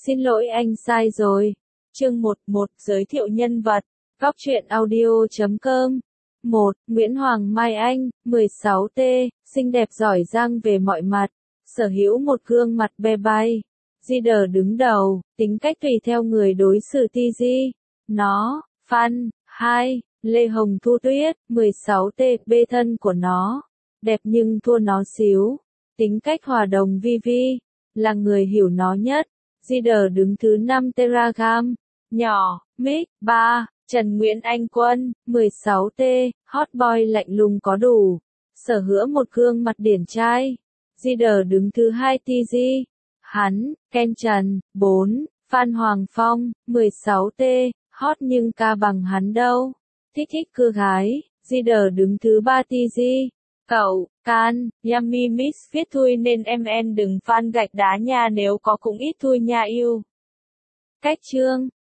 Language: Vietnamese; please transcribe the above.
Xin lỗi anh sai rồi. Chương 11 giới thiệu nhân vật. Góc truyện audio.com 1. Nguyễn Hoàng Mai Anh, 16T, xinh đẹp giỏi giang về mọi mặt, sở hữu một gương mặt be bay. Leader đứng đầu, tính cách tùy theo người đối xử TG. Nó, Fun. 2. Lê Hồng Thu Tuyết, 16T, bê thân của nó. Đẹp nhưng thua nó xíu. Tính cách hòa đồng vi, là người hiểu nó nhất. Leader đứng thứ 5 Telegram. Nhỏ, Mic. 3. Trần Nguyễn Anh Quân, 16T, hot boy lạnh lùng có đủ. Sở hữu một gương mặt điển trai. Leader đứng thứ 2 TG. Hắn, Ken Trần. 4. Phan Hoàng Phong, 16T, hot nhưng ca bằng hắn đâu. Thích cưa gái. Leader đứng thứ 3 TG. Cậu, Can, Yummy Mix viết thui nên em đừng fan gạch đá nha, nếu có cũng ít thui nha yêu. Cách chương.